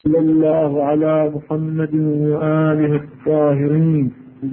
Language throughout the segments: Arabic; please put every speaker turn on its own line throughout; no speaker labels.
صلى الله على محمد وآله الطاهرين.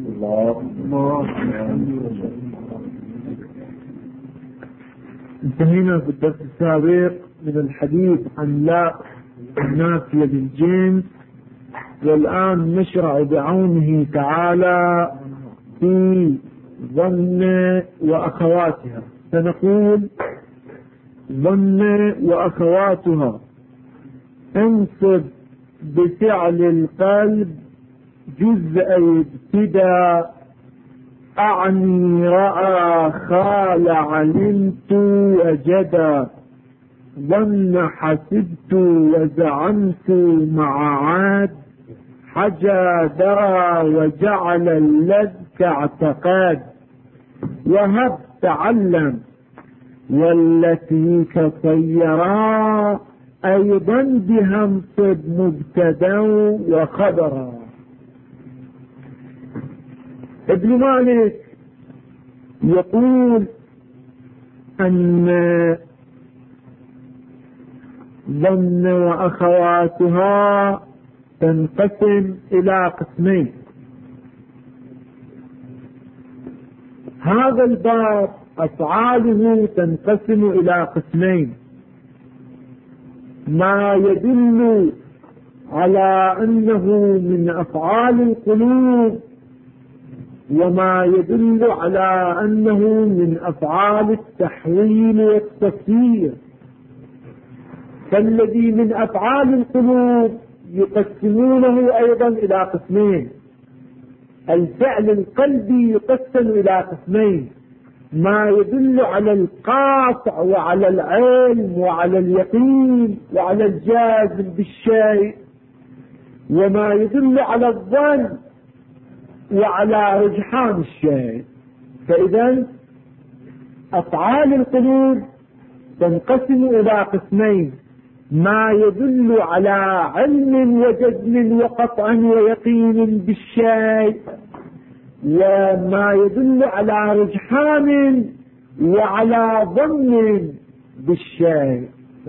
انتهينا في الدرس السابق من الحديث عن لا النافية للجنس، والآن نشرع بعونه تعالى في ظن وأخواتها. سنقول ظن وأخواتها: انصب بفعل القلب جزء ابتداء، أعني رأى خال علمت وجدا، ظن حسبت وزعمت مع عاد، حجى درى وجعل اللذ كاعتقاد، وهب تعلم والتي كصيرا، أيضا بها انصب مبتدا وخبرا. ابن مالك يقول أن ظن وأخواتها تنقسم إلى قسمين. هذا الباب أفعاله تنقسم إلى قسمين: ما يدل على أنه من أفعال القلوب، وما يدل على أنه من أفعال التحويل والتصوير. فالذي من أفعال القلوب يقسمونه أيضا إلى قسمين: الفعل القلبي يقسم إلى قسمين: ما يدل على القاطع وعلى العلم وعلى اليقين وعلى الجازم بالشيء، وما يدل على الظن وعلى رجحان الشيء. فإذا أفعال القلوب تنقسم إلى قسمين: ما يدل على علم وجزم وقطع ويقين بالشيء، وما يدل على رجحان وعلى ظن بالشيء.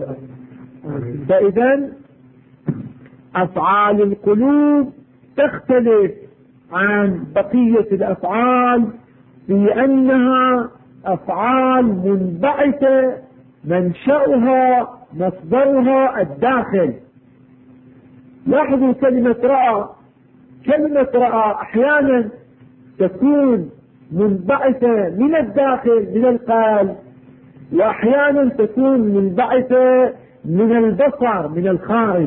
فإذا أفعال القلوب تختلف عن بقية الأفعال في أنها أفعال منبعثة منشأها مصدرها الداخل. لاحظوا كلمة رأى. كلمة رأى أحيانا تكون منبعثة من الداخل من القلب، وأحيانا تكون منبعثة من البصر من الخارج.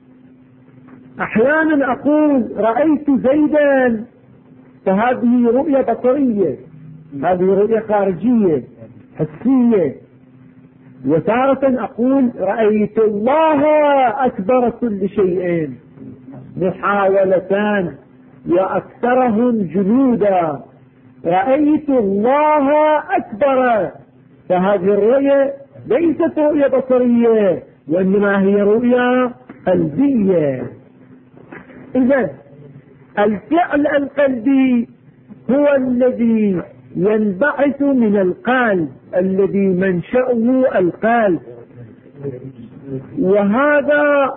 أحيانا أقول رأيت زيدا، فهذه رؤية بصرية، هذه رؤية خارجية حسية. وتارة أقول رأيت الله أكبر كل شيء، محاولتان وأكثرهم جنودا. رأيت الله أكبر، فهذه الرؤية ليست رؤية بصرية، وإنما هي رؤية قلبية. إذن الفعل القلبي هو الذي ينبعث من القلب، الذي منشأه القلب، وهذا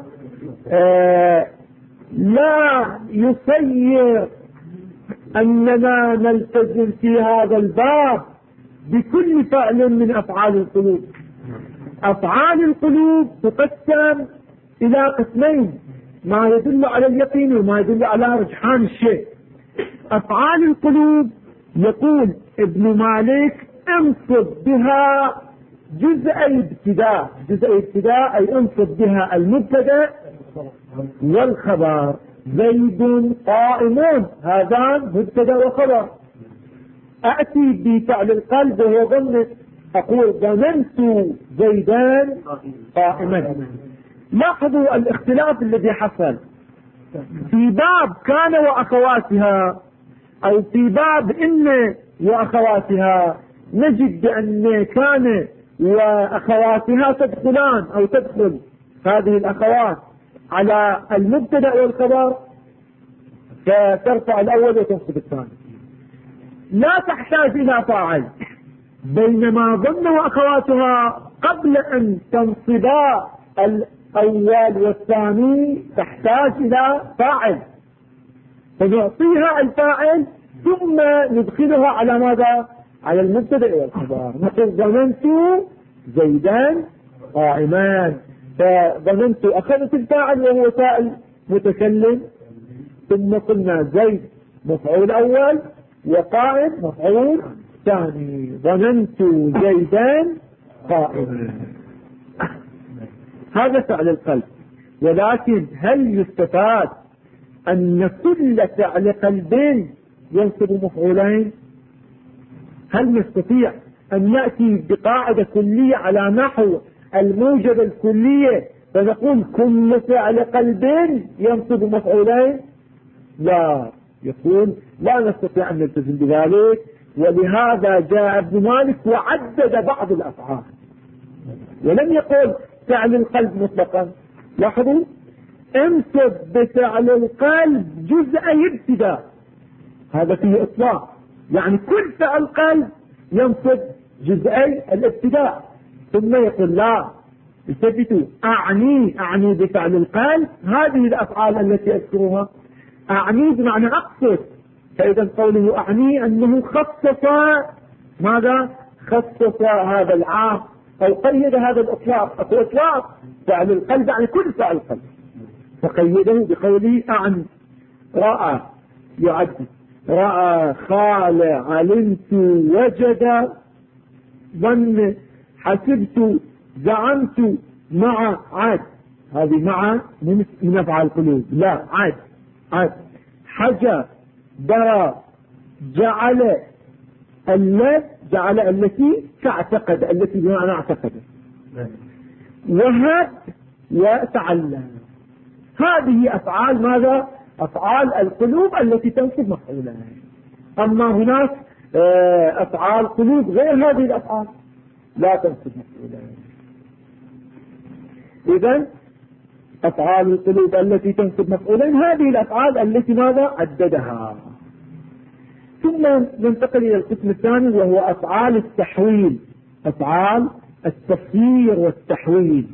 لا يصير أننا نلتزم في هذا الباب بكل فعل من أفعال القلوب. أفعال القلوب تقسم إلى قسمين: ما يدل على اليقين وما يدل على رجحان الشيء. أفعال القلوب يقول ابن مالك انصب بها جزء ابتداء. جزء ابتداء أي انصب بها المبتدا والخبر. زيد قائم، هذان مبتدا وخبر. أأتي بفعل القلب وهو ظن، أقول ظننت زيدان قائما. لاحظوا الاختلاف الذي حصل في باب كان وأخواتها، أو في باب إن وأخواتها. نجد بأن كان وأخواتها تدخلان أو تدخل هذه الأخوات على المبتدأ والخبر، فترفع الأول وتنصب الثاني، لا تحتاج إلى فاعل. بينما ظن وأخواتها قبل أن تنصبا الأول والثاني تحتاج إلى فاعل، فنعطيها الفاعل ثم ندخلها على ماذا؟ على المبتدأ والخبر. نقول ظننت زيدان قائمان، فظننت أخذت الفاعل وهو فاعل متكلم، ثم قلنا زيد مفعول أول وقائم مفعول ثاني. ظننت زيدان قائما، هذا فعل القلب. ولكن هل يستفاد أن كل فعل قلبين ينصب مفعولين؟ هل نستطيع أن نأتي بقاعدة كلية على نحو الموجبة الكلية فنقول كل فعل قلبين ينصب مفعولين؟ لا، يقول لا نستطيع أن نلتزم بذلك. ولهذا جاء ابن مالك وعدد بعض الأفعال ولم يقل فعل القلب مطلقا. لاحظوا، انصب بفعل القلب جزئي ابتداء، هذا فيه اطلاق، يعني كل فعل قلب ينصب جزئي الابتداء. ثم يقول لا انتبهوا، اعني بفعل القلب هذه الافعال التي اذكرها، اعني بمعنى اقصد. فاذا قوله اعني انه خصص ماذا؟ خصص هذا العام او قيد هذا الاطلاق. اكو اطلاق فعل القلب يعني كل فعل قلب، فقيده بقوله اعني. راى يعد، راى، خال، علمت، وجد، ظن، حسبت، زعمت، مع، عاد. هذه مع من افعال القلوب، لا عاد. حجى، درى، جعل، جعل التي تعتقد، التي بمعنى اعتقد، وهب وتعلم. هذه افعال ماذا؟ افعال القلوب التي تنصب مفعولين. اما هناك افعال قلوب غير هذه الافعال لا تنصب مفعولين. اذا افعال القلوب التي تنصب مفعولين هذه الافعال التي ماذا؟ عددها. ثم ننتقل الى القسم الثاني وهو افعال التحويل، افعال التفسير والتحويل.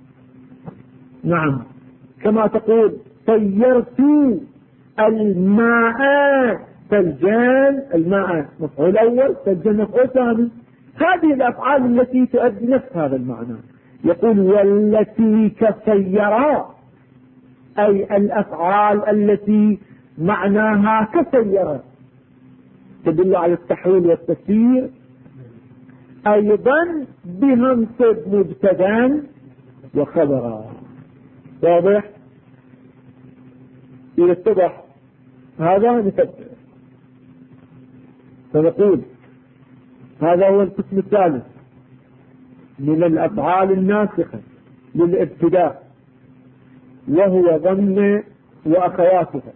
نعم، كما تقول طيرت الماء ثلجان، الماء مفعول اول، ثلجان مفعول ثاني. هذه الافعال التي تؤدي نفس هذا المعنى. يقول والتي كسيرا، اي الافعال التي معناها كسيرا تدل على التحويل والتفسير. ايضا بها انصب مبتدا وخبرا. واضح؟ يتضح هذا نفسر. فنقول هذا هو القسم الثالث من الافعال الناسخة للابتداء، وهو ضم واخواتها.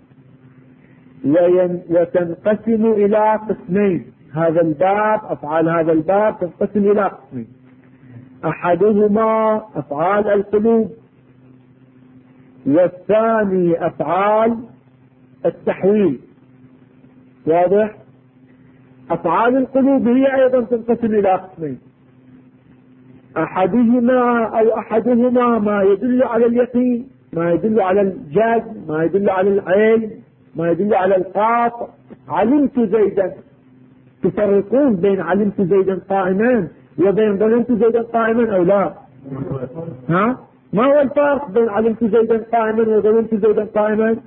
وتنقسم الى قسمين. هذا الباب، افعال هذا الباب تنقسم الى قسمين. احدهما افعال القلوب، والثاني افعال التحويل. واضح؟ افعال القلوب هي ايضا تنقسم الى قسمين. احدهما ما يدل على اليقين، ما يدل على الجزم، ما يدل على العلم، ما يدل على القاطع. علمت زيدا، تفرقون بين علمت زيدا قائما وبين ظننت زيدا قائما او لا؟ ها؟ ما هو الفرق بين علمت زيدا قائما وظننت زيدا قائما؟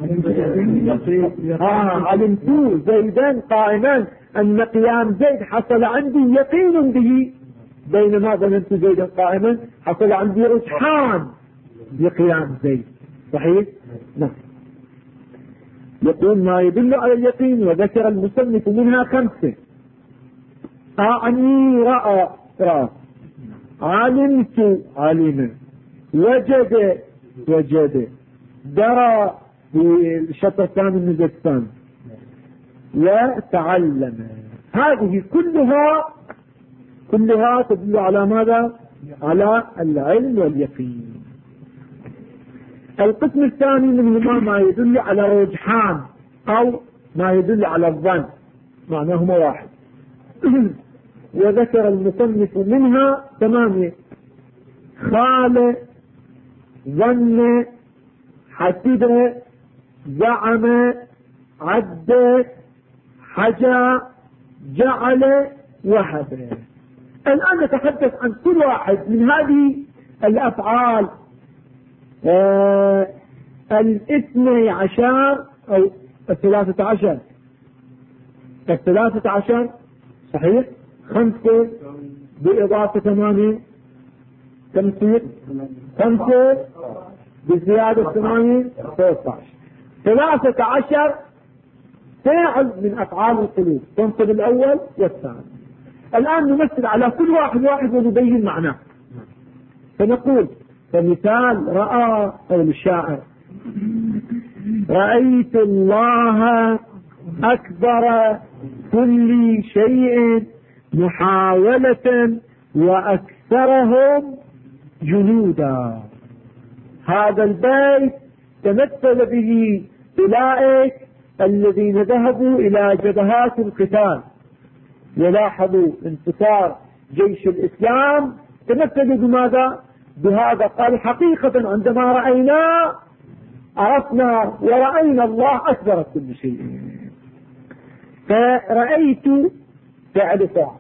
علمت زيدا قائما ان قيام زيد حصل عندي يقين به، بينما ظننت زيدا قائما حصل عندي رجحان بقيام زيد. صحيح؟ نعم. يقول ما يدل على اليقين، وذكر المصنف منها 5. أعني رأى، علمت علم، وجد، درى بالشطر الثاني من الثاني، وتعلم. هذه كلها تدل على ماذا؟ على العلم واليقين. القسم الثاني منهما ما يدل على رجحان او ما يدل على الظن، معناهما واحد. وذكر المصنف منها 8: خال، ظن، حسب، زعم، عد، حجى، جعل، وهب. الآن نتحدث عن كل واحد من هذه الأفعال 12 أو 13. 13 صحيح، 5 بإضافة 8 كم تصير؟ 5 بزيادة 8 13. 13 فاعل من أفعال القلوب تنصب الأول والثاني. الآن نمثل على كل واحد ونبين معناه. فنقول فمثال رأى قول الشاعر: رأيت الله أكبر كل شيء محاولة وأكثرهم جنودا. هذا البيت تمثل به أولئك الذين ذهبوا إلى جبهات القتال ولاحظوا انتصار جيش الإسلام، تمثلوا بماذا؟ بهذا. قال حقيقة عندما رأينا عرفنا ورأينا الله أكبر كل شيء. فرأيت فعل فاعل،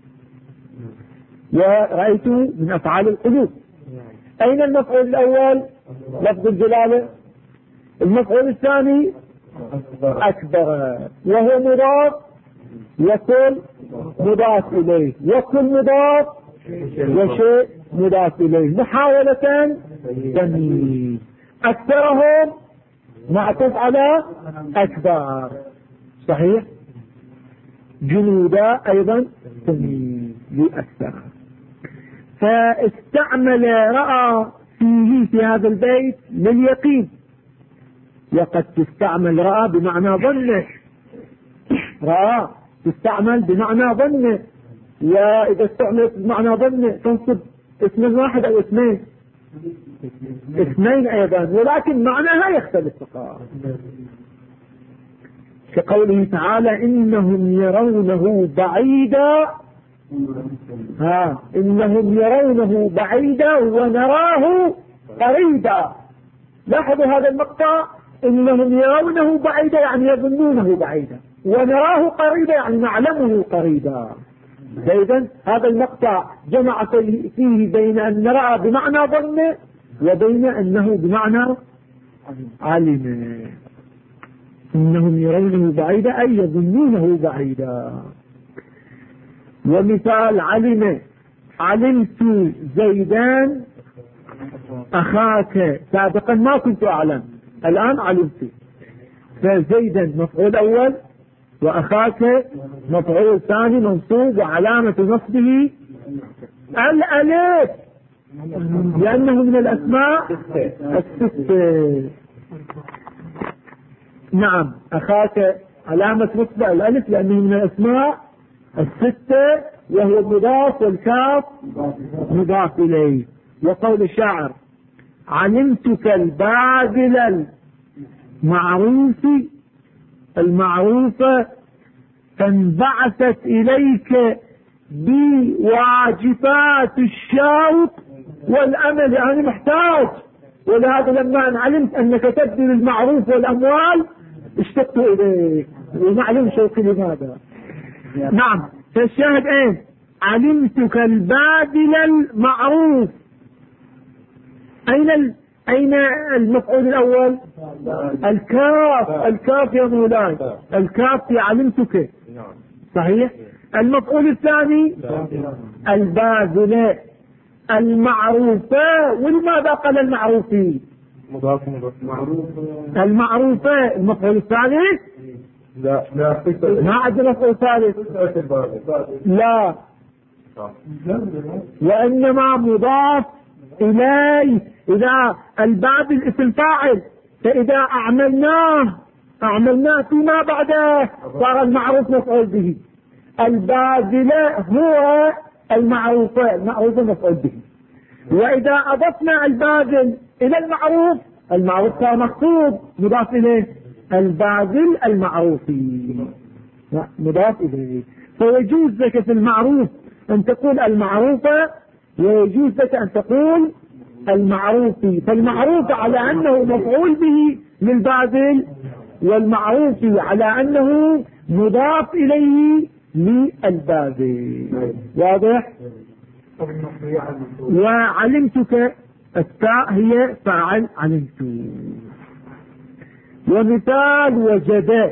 ورأيت من أفعال القلوب. أين المفعول الأول؟ لفظ الجلالة. المفعول الثاني أكبر، وهو مضاف، وكل مضاف إليه، وكل مضاف وشيء مضاف إليه. محاولة تمييز. أكثرهم معطوف على أكبر صحيح. جنودا أيضا تمييز لأكثر. فاستعمل رأى فيه في هذا البيت لليقين، وقد تستعمل رأى بمعنى ظن. رأى تستعمل بمعنى ظن، وإذا استعملت بمعنى ظن تنصب اسم واحد أو اسمين، اثنين أيضا، ولكن معناها يختلف فقط. كقوله تعالى: إنهم يرونه بعيدا، إنهم يرونه بعيدا ونراه قريبا. لاحظوا هذا المقطع: إنهم يرونه بعيدا يعني يظنونه بعيدا، ونراه قريبا يعني نعلمه قريبا. إذن هذا المقطع جمع فيه بين أن نرى بمعنى ظن وبين أنه بمعنى علم. إنهم يرونه بعيدا أي يظنونه بعيدا. ومثال علم: علمت زيدان أخاك. سابقا ما كنت أعلم، الآن علمت. فزيدا مفعول أول، وأخاك مفعول ثاني منصوب، وعلامة نصبه الألف لأنه من الأسماء الستة. نعم، أخاك علامة نصبه الألف لأنه من الأسماء الستة، وهو مضاف والكاف مضاف إليه. وقول الشاعر: علمتك الباذل المعروفة فانبعثت إليك بواجفات الشوق والأمل، يعني محتاج. ولهذا لما أن علمت أنك تبذل المعروف والأموال اشتقت إليك، ومعلوم شوقي لماذا. نعم، فالشاهد ايه؟ علمتك الباذل المعروف. أين المفعول الأول؟ الكاف يا مولاي، الكاف في علمتك صحيح. المفعول الثاني الباذل المعروفة. ولماذا قال المعروفين؟ المعروفة. المفعول الثالث
لا
ما عندنا مفعول ثالث، لا، وإنما مضاف إليه. إذا الباذل اسم فاعل، فإذا أعملناه فيما بعده صار المعروف مفعول به. الباذل هو المعروفة مفعول به. وإذا أضفنا الباذل إلى المعروف صار مخطوب مضاف إليه. الباذل المعروفي مضاف إليه. فيجوز لك في المعروف أن تقول المعروفة، ويجوز لك أن تقول المعروف، فالمعروف على أنه مفعول به للباذل، والمعروف على أنه مضاف إليه للباذل. واضح؟ وعلمتك التاء هي فاعل علمت. ومثال وجد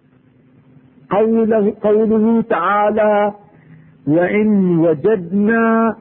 قوله تعالى وإن وجدنا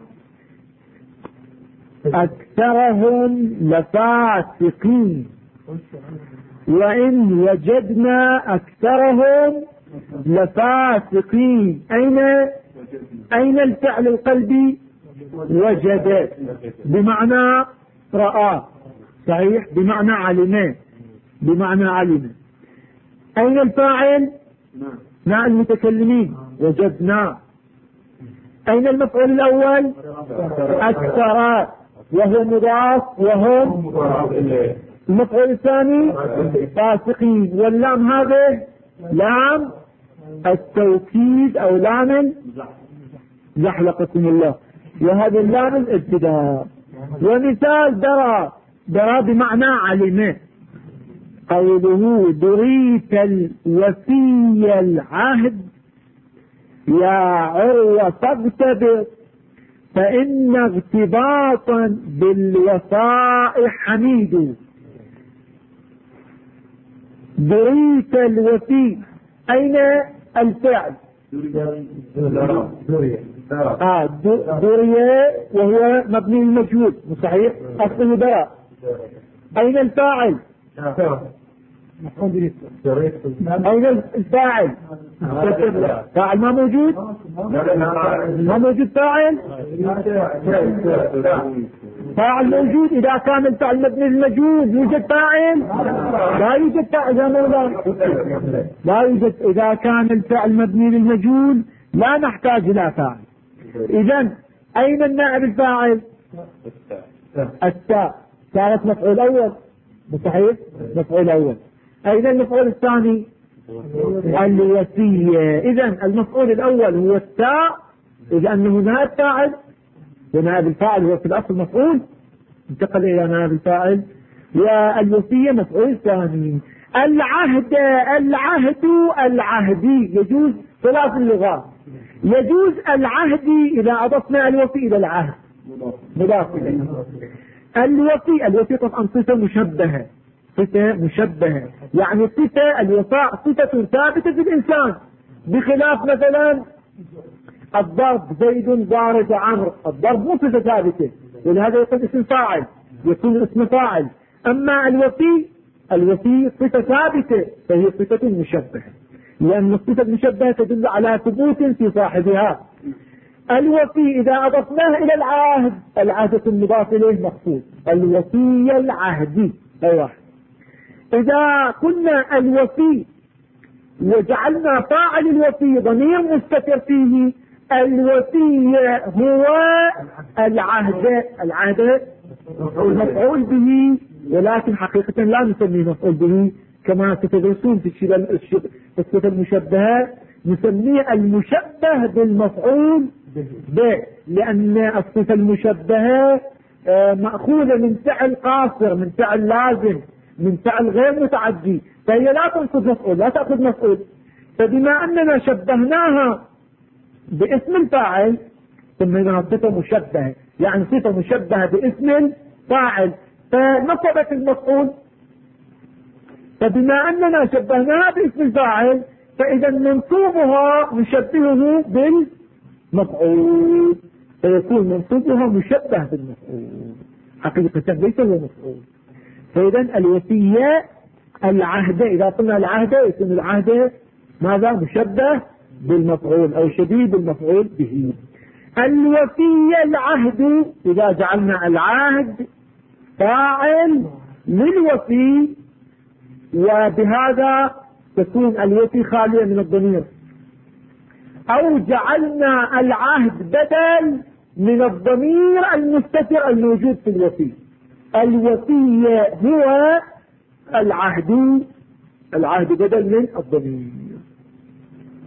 أكثرهم لفاسقين. وإن وجدنا أكثرهم لفاسقين. أين الفعل القلبي؟ وجد بمعنى رأى، صحيح، بمعنى علم، بمعنى علم. أين الفاعل؟ مع المتكلمين وجدنا. أين المفعول الأول؟ أكثر، وهو مضاف وهم. المفعول الثاني فاسقين، واللام هذه لام التوكيد أو لام زحلقكم الله، وهذا اللام الابتداء. ومثال درى بمعنى علم. قوله دريت الوفي العهد يا عروة فاغتبط فإن اغتباطا بالوفاء حميد. دريت الوفي، أين الفعل؟ دري وهو مبني المجهول، صحيح، أصله درى. أين الفاعل؟ أين الفاعل؟ فاعل ما موجود؟ ما موجود فاعل؟ فاعل موجود. إذا كان الفعل مبني المجهول يوجد فاعل؟ لا يوجد فاعل يا مولانا، لا يوجد. إذا كان الفعل مبني للمجهول لا نحتاج إلى فاعل. إذن أين النائب الفاعل؟ التاء، كانت مفعول أول، صحيح، مفعول أول. أين المفعول الثاني؟ الوفية. إذن المفعول الأول هو التاء، إذ أنه نائب فاعل، ونائب الفاعل هو في الأصل مفعول، انتقل إلى نائب الفاعل. والوفية مفعول ثاني. العهدي يجوز ثلاث اللغات. يجوز العهدي إذا أضفنا الوفي إلى العهد مضاف إليه. الوفي طبعا صفة مشبهة، صفة مشبهة، يعني صفة الوفاء صفة ثابتة في الإنسان، بخلاف مثلا الضرب، زيد ضارب عمرو، الضرب مو صفة ثابتة، ولهذا يكون اسم فاعل، يكون اسم فاعل. أما الوفي صفة ثابتة فهي صفة مشبهة، لأن الصفة المشبهة تدل على ثبوت في صاحبها. الوفي إذا أضفناه إلى العهد المضاف إليه مخصوص، الوفي العهدي. أيوة. إذا قلنا الوفي وجعلنا فاعل الوفي ضمير مستتر فيه، الوفي هو العهد المفعول به، ولكن حقيقة لا نسميه مفعول به كما ستدرسون في الصفة المشبهة، نسميه المشبه بالمفعول به، لأن الصفة المشبهة مأخوذة من فعل قاصر، من فعل لازم، من فعل غير متعدي، فهي لا تنصب مفعول، لا تأخذ مفعول. فبما أننا شبهناها باسم الفاعل سميناها صفة مشبهة، يعني صفة مشبهة باسم الفاعل فنصبت المفعول. فبما أننا شبهناها باسم الفاعل فإذا منصوبها نشبهه بالمفعول، فيكون منصوبها مشبه بالمفعول، حقيقة ليس هو مفعول. فإذا الوفية العهد، إذا قلنا العهد يكون العهد ماذا؟ مشبه بالمفعول أو شبيه بالمفعول به. الوفي العهد إذا جعلنا العهد فاعل للوفي، وبهذا تكون الوفي خالية من الضمير، أو جعلنا العهد بدل من الضمير المستتر الموجود في الوفي. الوفي هو العهد بدل من الضمير.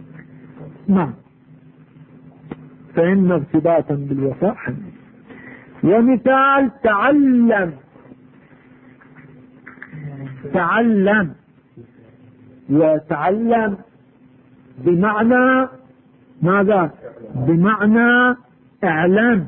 نعم. فإن ارتباطا بالوفاء حميد. ومثال تعلم. تعلم وتعلم بمعنى ماذا؟ بمعنى اعلم،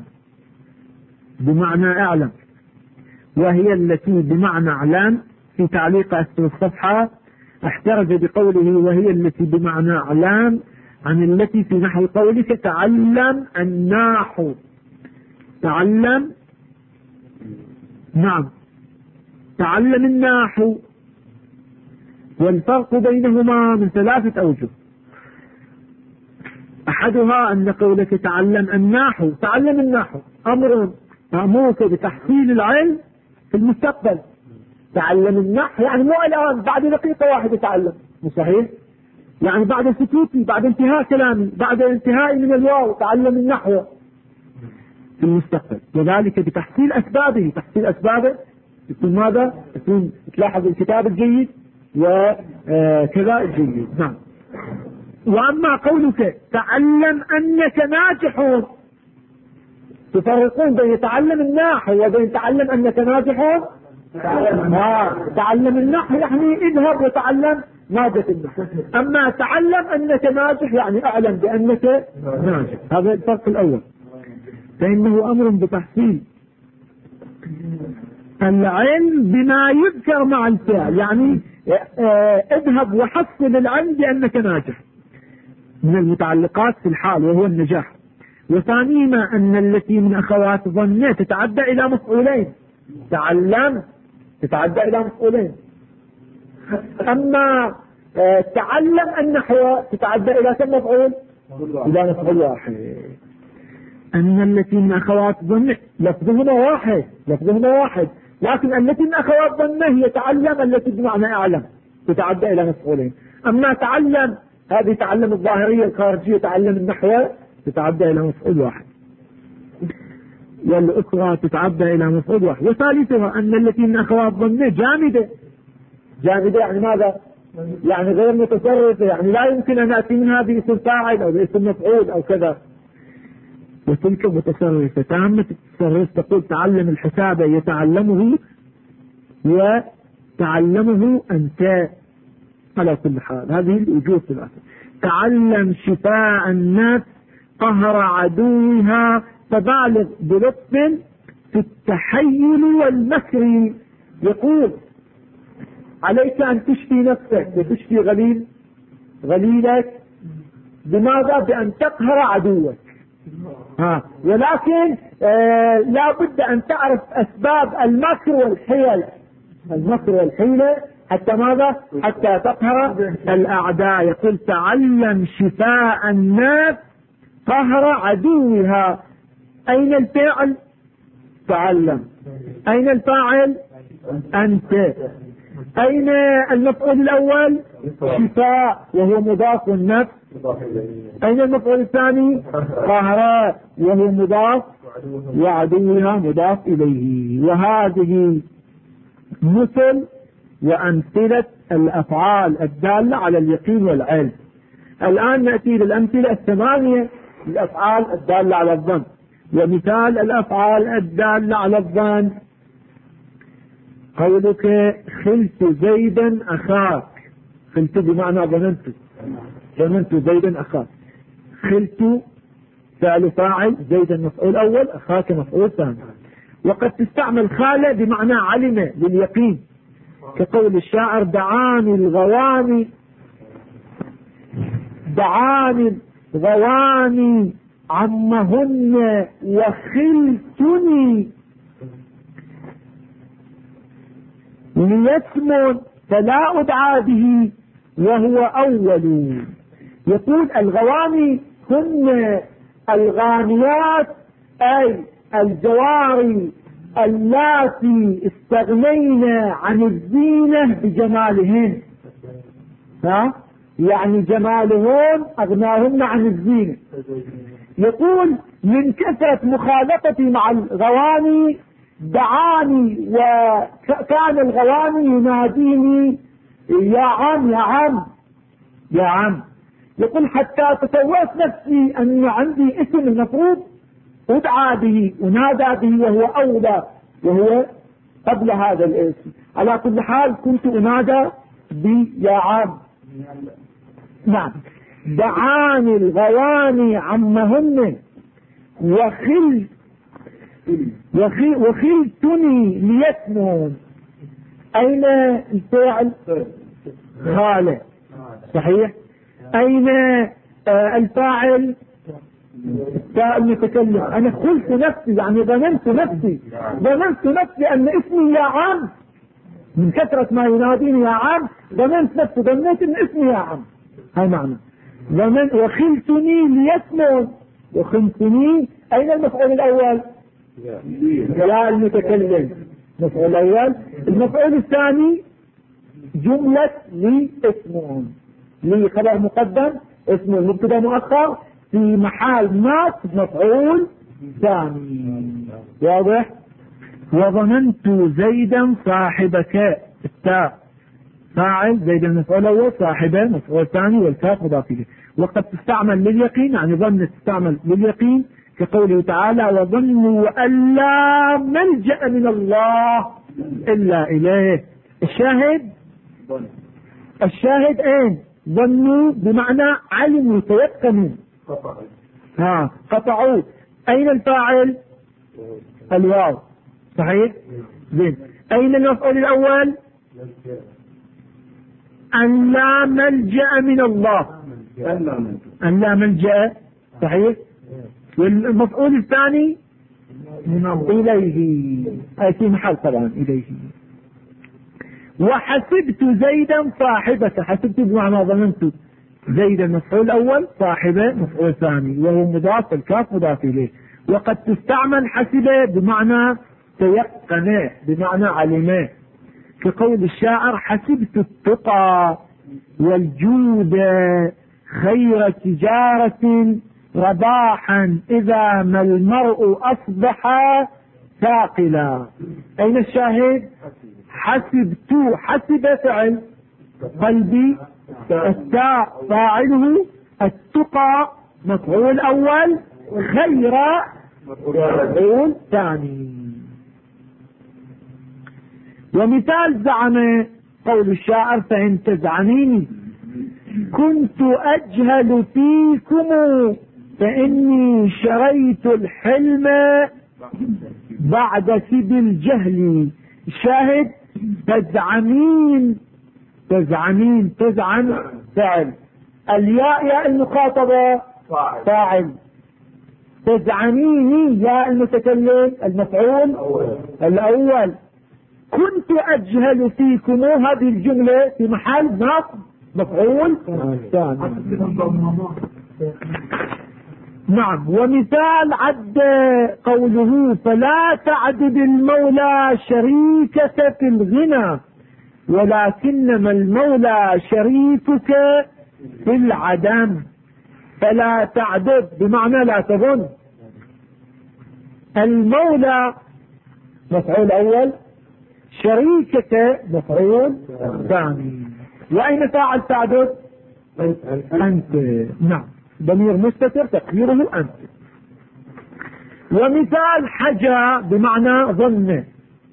بمعنى اعلم، وهي التي بمعنى اعلم في تعليق أسفل الصفحة احترز بقوله وهي التي بمعنى اعلم عن التي في نحو قولك تعلم النحو. تعلم، نعم، تعلم النحو. والفرق بينهما من 3 أوجه. أحدها أن قولك تعلم النحو، تعلم النحو أمر مأمورك بتحصيل العلم في المستقبل. تعلم النحو يعني مو الآن، بعد دقيقة واحدة تعلم، مو صحيح؟ يعني بعد سكوتي، بعد انتهاء كلامي، بعد انتهائي من الواو تعلم النحو في المستقبل. وذلك بتحصيل أسبابه. تحصيل أسبابه يكون ماذا؟ يكون تلاحظ الكتاب الجيد وكذا الجيد. نعم. وأما قولك تعلم أنك ناجح، تفرقون بين تعلم النحو وبين تعلم أنك ناجح. تعلم النحو يعني اذهب وتعلم مادة النحو، أما تعلم أنك ناجح يعني أعلم بأنك ناجح. هذا الفرق الأول. فإنه أمر بتحصيل العلم بما يذكر مع الفعل، يعني اذهب وحصل العلم بأنك ناجح من المتعلقات في الحال وهو النجاح. وثانيما أن التي من أخوات ظن تتعدى إلى مفعولين. تعلم تتعدى إلى مفعولين، أما تعلم النحو تتعدى إلى كم مفعول؟ إلى مفعول واحد. أن التي من أخوات ظن لفظهما واحد، لفظهما واحد، لكن التي من أخوات ظن هي تعلم التي بمعنى أعلم تتعدى إلى مفعولين. أما تعلم هذه تعلم الظاهرية الخارجية، تعلم النحو تتعدى إلى مفعول واحد، والأخرى تتعدى إلى مفعول واحد. وثالثها أن التي من أخوات ظن جامدة. جامدة يعني ماذا؟ يعني غير متصرفة، يعني لا يمكن أن نأتي منها باسم فاعل أو باسم مفعول أو كذا. وتلك متصرفة تامة التصرف، تقول تعلم الحساب يتعلمه وتعلمه أنت. على كل حال هذه الوجوه 3. تعلم شفاء النفس قهر عدوها، فبالغ بلطف في التحيل والمكر. يقول عليك أن تشفي نفسك وتشفي غليلك بماذا؟ بأن تقهر عدوك. ولكن لا بد أن تعرف أسباب المكر والحيل، المكر والحيلة حتى ماذا؟ حتى تقهر الأعداء. يقول تعلم شفاء النفس قهر عدوها. أين الفعل؟ تعلم. أين الفاعل؟ أنت. أين المفعول الأول؟ شفاء وهو مضاف النفس. أين المفعول الثاني؟ قهر وهو مضاف وعدوها مضاف إليه. وهذه مثل وأمثلة الأفعال الدالة على اليقين والعلم. الآن نأتي للأمثلة 8 الأفعال الدالة على الظن. ومثال الأفعال الدالة على الظن قولك خلت زيدا أخاك. خلت بمعنى ظننت زيدا أخاك. خلت فعل فاعل، زيدا مفعول أول، أخاك مفعول ثاني. وقد تستعمل خالة بمعنى علم لليقين، كقول الشاعر دعاني الغواني عمهن وخلتني ليسمن فلا أدعى به وهو أول. يقول الغواني هن الغانيات، أي الجواري اللاتي استغنين عن الزينة بجمالهن. يعني جمالهن أغناهن عن الزينة. يقول من كثرة مخالطتي مع الغواني دعاني، وكان الغواني يناديني يا عم يا عم يا عم. يقول حتى تصورت نفسي أن عندي اسم المفروض أدعى به أنادى به وهو أولى وهو قبل هذا الاسم. على كل حال كنت أنادى بيا عام. نعم. دعاني الغواني عمهن وخلتني ليسمون. أين الفاعل؟ خالة. صحيح. أين الفاعل؟ التاء المتكلم. أنا خلت نفسي يعني ظننت نفسي أن اسمي يا عم من كثرة ما يناديني يا عم. ظننت أن اسمي يا عم. هاي معنى وخلتني ليسمون. وخلتني أين المفعول الأول؟ يا المتكلم المفعول الأول. المفعول الثاني جملة لاسمون. لي خبر مقدم اسم مبتدا مؤخر في محل نصب مفعول ثاني. واضح؟ وظننت زيدا صاحبك. التاء فاعل زيدا مفعول اول صاحبه مفعول ثاني والكاف مضاف اليه. وقد تستعمل لليقين يعني ظن تستعمل لليقين كقوله تعالى وظنوا أن لا ملجأ من الله إلا إليه. الشاهد اين؟ ظنوا بمعنى علموا تيقنوا. قطعوا. أين الفاعل؟ الواو. صحيح. زين. أين المفعول الأول؟ أن لا ملجأ من الله. أن لا ملجأ. صحيح. والمفعول الثاني إليه. أي في محل طبعا إليه. وحسبت زيدا صاحبة. حسبت بمعنى ظننت. زيدا مفعول الأول صاحبة مفعول ثاني وهو مضاف الكاف مضاف إليه. وقد تستعمل حسبة بمعنى تيقن بمعنى علم كقول الشاعر حسبت التقى والجود خير تجارة رباحا إذا ما المرء أصبح ثاقلا. أين الشاهد؟ حسبت. حسب فعل قلبي التاء فاعله التقى مفعول أول خير مفعول ثاني. ومثال زعم قول الشاعر فإن تزعميني كنت أجهل فيكم فإني شريت الحلم بعد سب الجهل. الشاهد تزعم فعل. الياء ياء المخاطبة فاعل. تزعميني ياء المتكلم المفعول الأول. كنت أجهل فيكم هذه الجملة في محل نصب مفعول ثاني. نعم. ومثال عد قوله فلا تعدد المولى شريكك في الغنى ولكنما المولى شريكك في العدم. فلا تعدد بمعنى لا تظن. المولى مفعول أول شريكك مفعول ثاني. وأين فاعل تعدد؟ أنت. نعم. ضمير مستتر تقديره أنت. ومثال حجى بمعنى ظن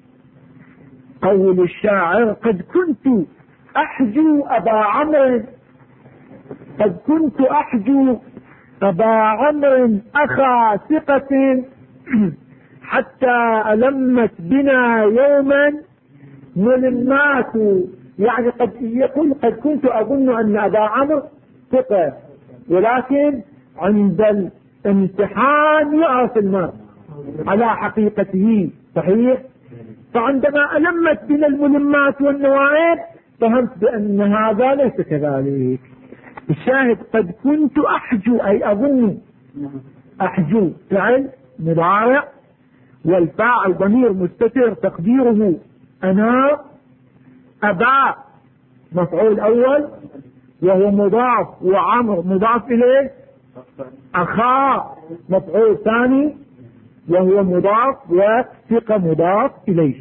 قول الشاعر قد كنت أحجو أبا عمرو. قد كنت أحجو أبا عمرو أخا ثقة حتى ألمت بنا يوما ملمات. يعني قد يقول قد كنت أظن أن أبا عمرو ثقة ولكن عند الامتحان يعرف المرء على حقيقته. صحيح. فعندما ألمت بنا الملمات والنوائب فهمت بأن هذا ليس كذلك. الشاهد قد كنت أحجو أي أظن. أحجو فعل مضارع والفاعل ضمير مستتر تقديره أنا. أبا مفعول أول وهو مضاف وعمر مضاف إليه. أخا مفعول ثاني وهو مضاف وثقة مضاف إليه.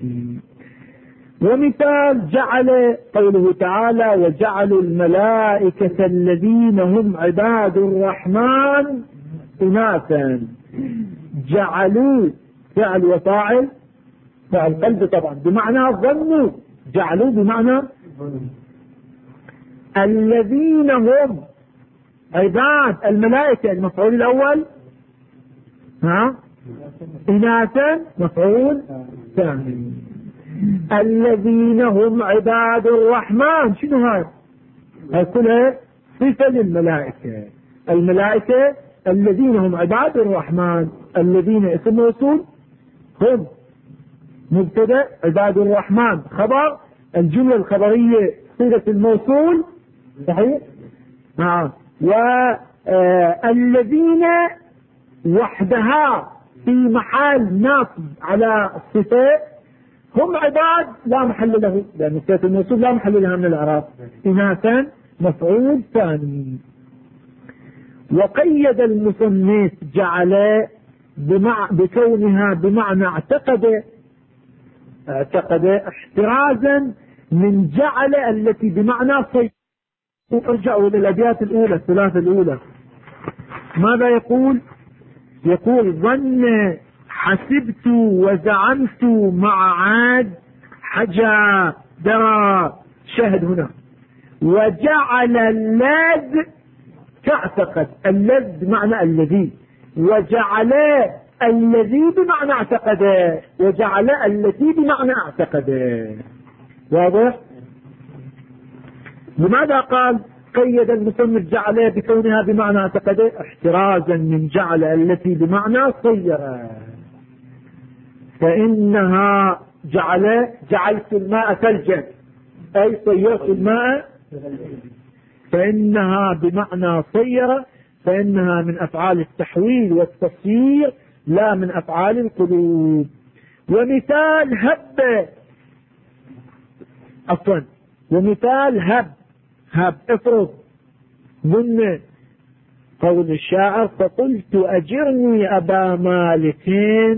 ومثال جعل قوله تعالى وجعلوا الملائكة الذين هم عباد الرحمن إناثا. جعلوا فعل وفاعل، فعل قلب طبعا بمعنى ظنوا، جعلوا بمعنى الذين هم عباد الملائكة المفعول الأول إناثا مفعول ثاني. الذين هم عباد الرحمن، شنو هاي؟ هاي كلها صفة للملائكة. الملائكة الذين هم عباد الرحمن، الذين اسم موصول، هم مبتدأ، عباد الرحمن خبر، الجملة الخبرية صيغة الموصول صحيح. والذين وحدها في محل ناصب على الصفة، هم عباد لا محل له، لأن صيغة الموصول لا محل لها من الإعراب، إناثا مفعول ثاني. وقيد المصنف جعل بكونها بمعنى اعتقد احترازا من جعل التي بمعنى صير. ارجعوا للأبيات الأولى، الثلاثة الأولى، ماذا يقول؟ يقول ظن حسبت وزعمت مع عاد حجا درى، شاهد هنا، وجعل اللذ تعتقد، اللذ بمعنى الذي، وجعل الذي بمعنى اعتقد، وجعل التي بمعنى اعتقد. واضح؟ لماذا قال قيد المصنف جعل بكونها بمعنى اعتقد؟ احترازا من جعل التي بمعنى صير. فإنها جعلت الماء ثلجا، أي صيرت الماء، فإنها بمعنى صير، فإنها من أفعال التحويل والتصيير لا من أفعال القلوب. ومثال هب، عفوا، ومثال هب افرض، ضمن قول الشاعر فقلت أجرني أبا مالك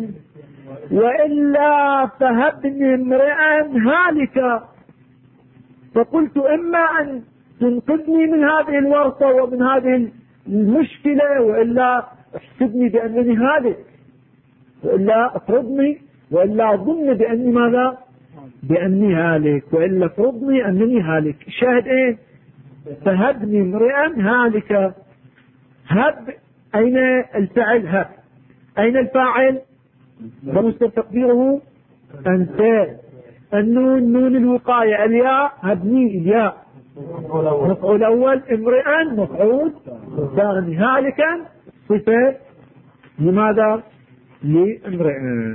وإلا فهبني امرئا هالكا، فقلت إما أن تنقذني من هذه الورطة ومن هذه المشكلة، وإلا احسبني بأنني هالك، وإلا اطردني، وإلا ظن بأني ماذا؟ بأني هالك، وإلا افرضني أنني هالك. شاهد ايه؟ فهبني امرئا هالكا. هب، أين الفعل هب؟ أين الفاعل؟ فمستر تقديره أنت. النون نون الوقاية، الياء هبني، الياء مفعول أول، امرئا مفعول ثاني، هالكا صفة لماذا؟ لامرئا.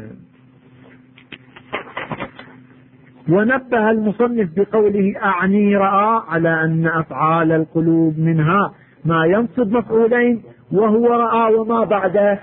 ونبه المصنف بقوله أعني رأى على أن أفعال القلوب منها ما ينصب مفعولين وهو رأى وما بعده،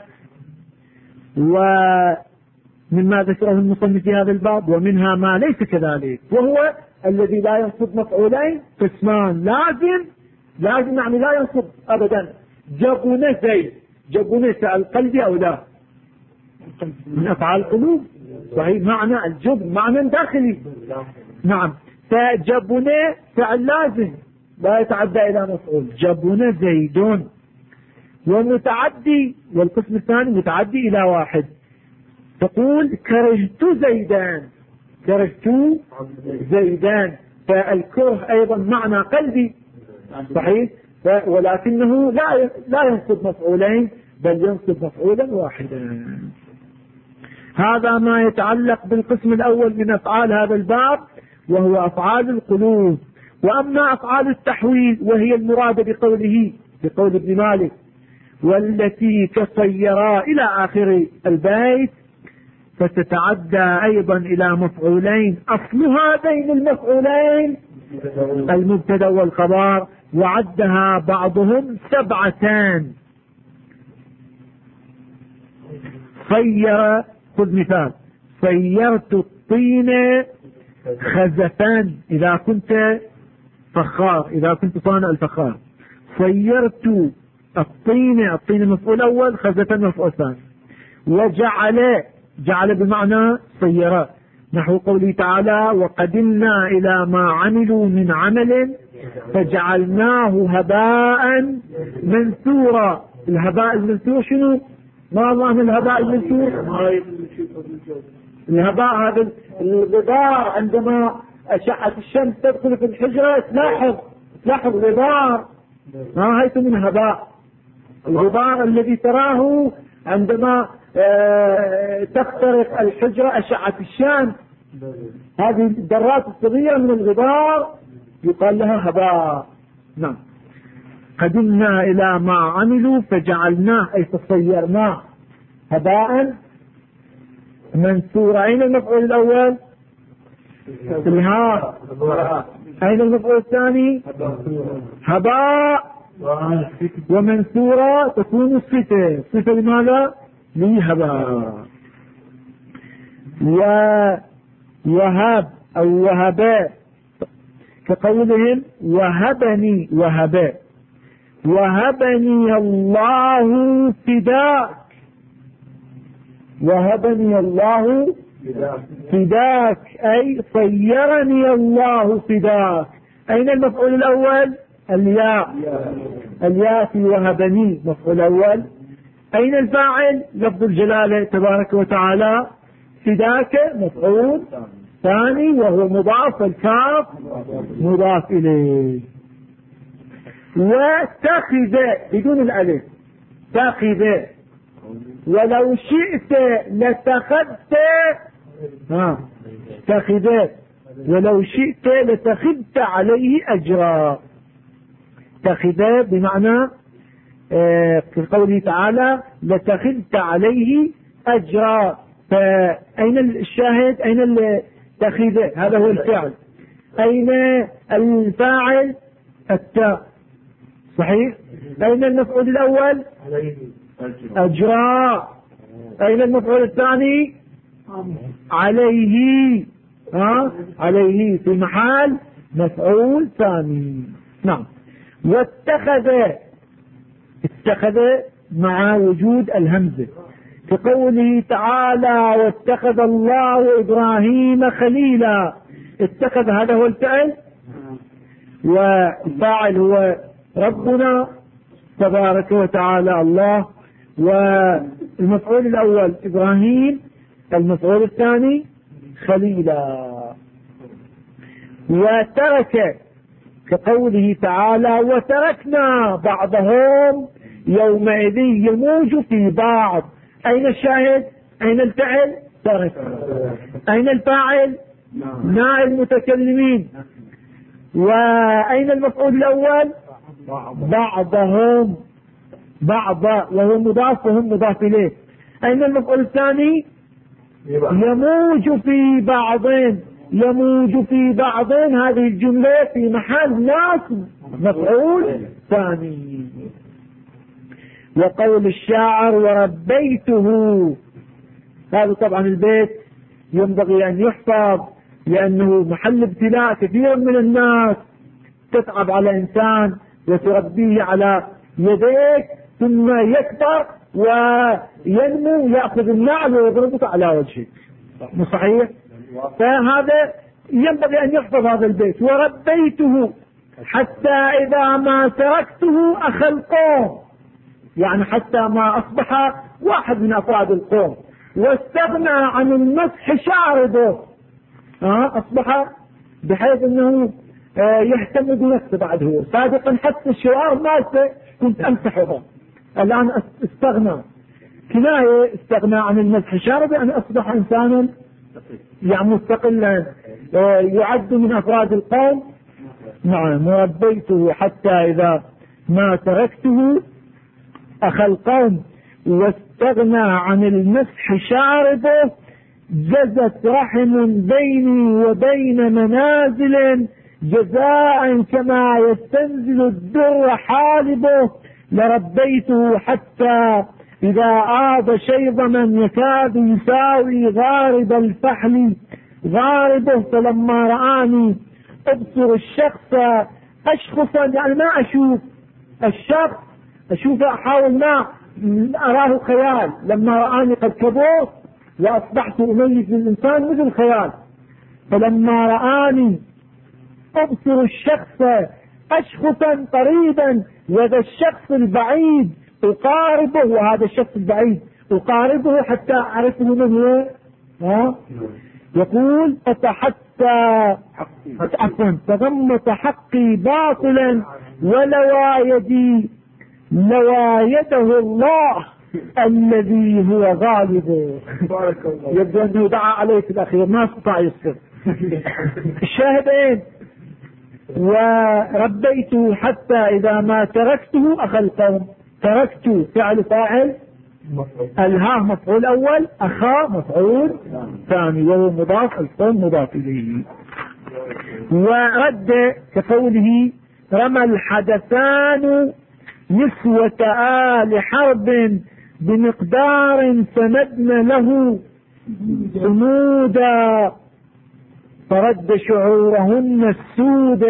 ومما ذكره المصنف في هذا الباب ومنها ما ليس كذلك، وهو الذي لا ينصب مفعولين قسمان، لازم يعني لا ينصب أبدا. جبن زيد، جبن فعل قلبي أو لا؟ من أفعال القلوب صحيح، معنى الجبن معنى داخلي، نعم. فجبن فعل لازم لا يتعدى إلى مفعول، جبن زيدون. ومتعدي، والقسم الثاني متعدي إلى واحد، تقول كرهت زيدان، كرهت زيدان، فالكره أيضا معنى قلبي صحيح، ولكنه لا ينصب مفعولين بل ينصب مفعولا واحدا. هذا ما يتعلق بالقسم الأول من أفعال هذا الباب، وهو أفعال القلوب. وأما أفعال التحويل وهي المرادة بقول ابن مالك والتي كصيرا إلى آخر البيت، فتتعدى أيضا إلى مفعولين، أصل هذين المفعولين المبتدأ والخبر، وعدها بعضهم 7. صير، خذ مثال، صيرت الطين خزفا إذا كنت فخار، إذا كنت صانع الفخار. صيرت الطين مفعول أول، خزفا مفعول ثاني. جعل بمعنى صير، نحو قوله تعالى وقدمنا إلى ما عملوا من عمل فجعلناه هباء منثورا. الهباء المنثور شنو؟ ما معنى الهباء المنثور؟ الهباء هذا الغبار، عندما أشعة الشمس تدخل في الحجرة تلاحظ غبار، ما هي من هباء. الغبار الذي تراه عندما تخترق الحجرة أشعة الشمس، هذه الذرات الصغيرة من الغبار يقال لها هباء. نعم. قدمنا إلى ما عملوا فجعلناه أي تصيرناه هباء منثورا. أين المفعول الأول؟ الهاء. أين المفعول الثاني؟ هباء ومنثورا تكون الصفة. صفة لماذا؟ لهباء. وهب أو وهباء كقولهم وهبني وهباء. وهبني الله فداك، وهبني الله فداك أي صيرني الله فداك. أين المفعول الأول؟ الياء. الياء في وهبني مفعول أول. أين الفاعل؟ لفظ الجلالة تبارك وتعالى. فداك مفعول ثاني وهو مضاف، الكاف مضاف إليه. واتخذ بدون الألف، اتخذ ولو شئت لاتخذت، اتخذت ولو شئت لاتخذت عليه أجرا. اتخذ بمعنى في قوله تعالى لاتخذت عليه أجرا. فأين الشاهد؟ أين الاتخذ؟ هذا هو الفعل. أين الفاعل؟ التاء. صحيح. أين المفعول الأول؟ أجرا. أين المفعول الثاني؟ عليه. عليه في محل مفعول ثاني. نعم. واتخذ مع وجود الهمزة في قوله تعالى واتخذ الله إبراهيم خليلا. اتخذ هذا هو الفعل، والفاعل هو ربنا تبارك وتعالى الله، والمفعول الأول إبراهيم، المفعول الثاني خليلا. وترك كقوله تعالى وتركنا بعضهم يومئذ يموج في بعض. أين الشاهد؟ أين الفعل؟ ترك. أين الفاعل؟ ناء المتكلمين. وأين المفعول الأول؟ بعضهم، بعض وهو مضاف وهم مضاف إليه. أين المفعول الثاني؟ يموج في بعض، يموج في بعض. هذه الجملة في محل نصب مفعول ثاني. وقول الشاعر وربيته، هذا طبعا البيت ينبغي أن يحفظ لأنه محل ابتلاء. كثير من الناس تتعب على إنسان وتربيه على يديك ثم يكبر وينمو يأخذ النعل ويضربك على وجهك. مو صحيح؟ فهذا ينبغي أن يحفظ هذا البيت. وربيته حتى إذا ما تركته أخى القوم، يعني حتى ما أصبح واحد من أفراد القوم واستغنى عن المسح شاربه، أصبح بحيث أنه يهتم بنفسه. بعد هو سابقا حتى الشوار مالته كنت أمسحه، الآن استغنى. كناية استغنى عن المسح شاربه يعني أصبح إنسانا يعني مستقلا يعد من أفراد القوم. نعم. وربيته حتى إذا ما تركته أخى القوم واستغنى عن المسح شاربه جزت رحم بيني وبين منازل جزاء كما يستنزل الدر حالبه. لربيته حتى إذا عاد شيض من يكاد يساوي غارب الفحل غاربه. فلما رآني أبصر الشخص أشخصا، يعني ما أشوف الشخص، أشوف أحاول ما أراه خيال. لما رآني قد كبرت وأصبحت أميز الإنسان مثل خيال. فلما رآني أبصر الشخص أشخصا قريبا وذا الشخص البعيد أقاربه، وهذا الشخص البعيد أقاربه حتى أعرفه من هو. يقول حتى تغمط حقي باطلا لوى يده الله الذي هو غالب. يبدو أنه دعا عليه في الأخير ما استطاع يصبر. الشاهدين وربيته حتى إذا ما تركته أخى القوم. تركت فعل فاعل، الها مفعول أول، أخا مفعول ثاني، وهو مضاف، القوم مضاف إليه. ورد كقوله رمى الحدثان نسوة آل حرب بمقدار سندن له صمودا فرد شعورهن السود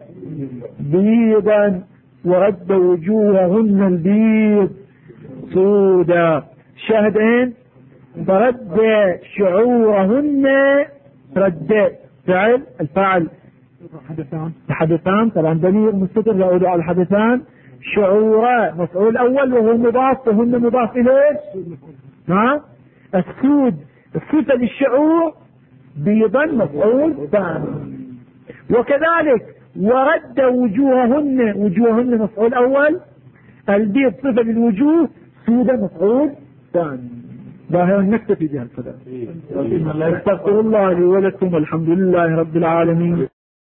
بيضا ورد وجوههن البيض سودا. شاهدين فرد شعورهن، رد فعل، الفاعل الحدثان طبعا ضمير مستتر يعود على الحدثان، شعورا مفعول اول وهو مضاف وهن مضاف اليه. السود الصفة للشعور، بيضا مفعول ثاني. وكذلك ورد وجوههن مفعول اول، البيض صفة للوجوه، سودا مفعول ثاني. ظاهرا نكتفي بها الكلام. استغفر الله لي ولكم والحمد لله رب العالمين.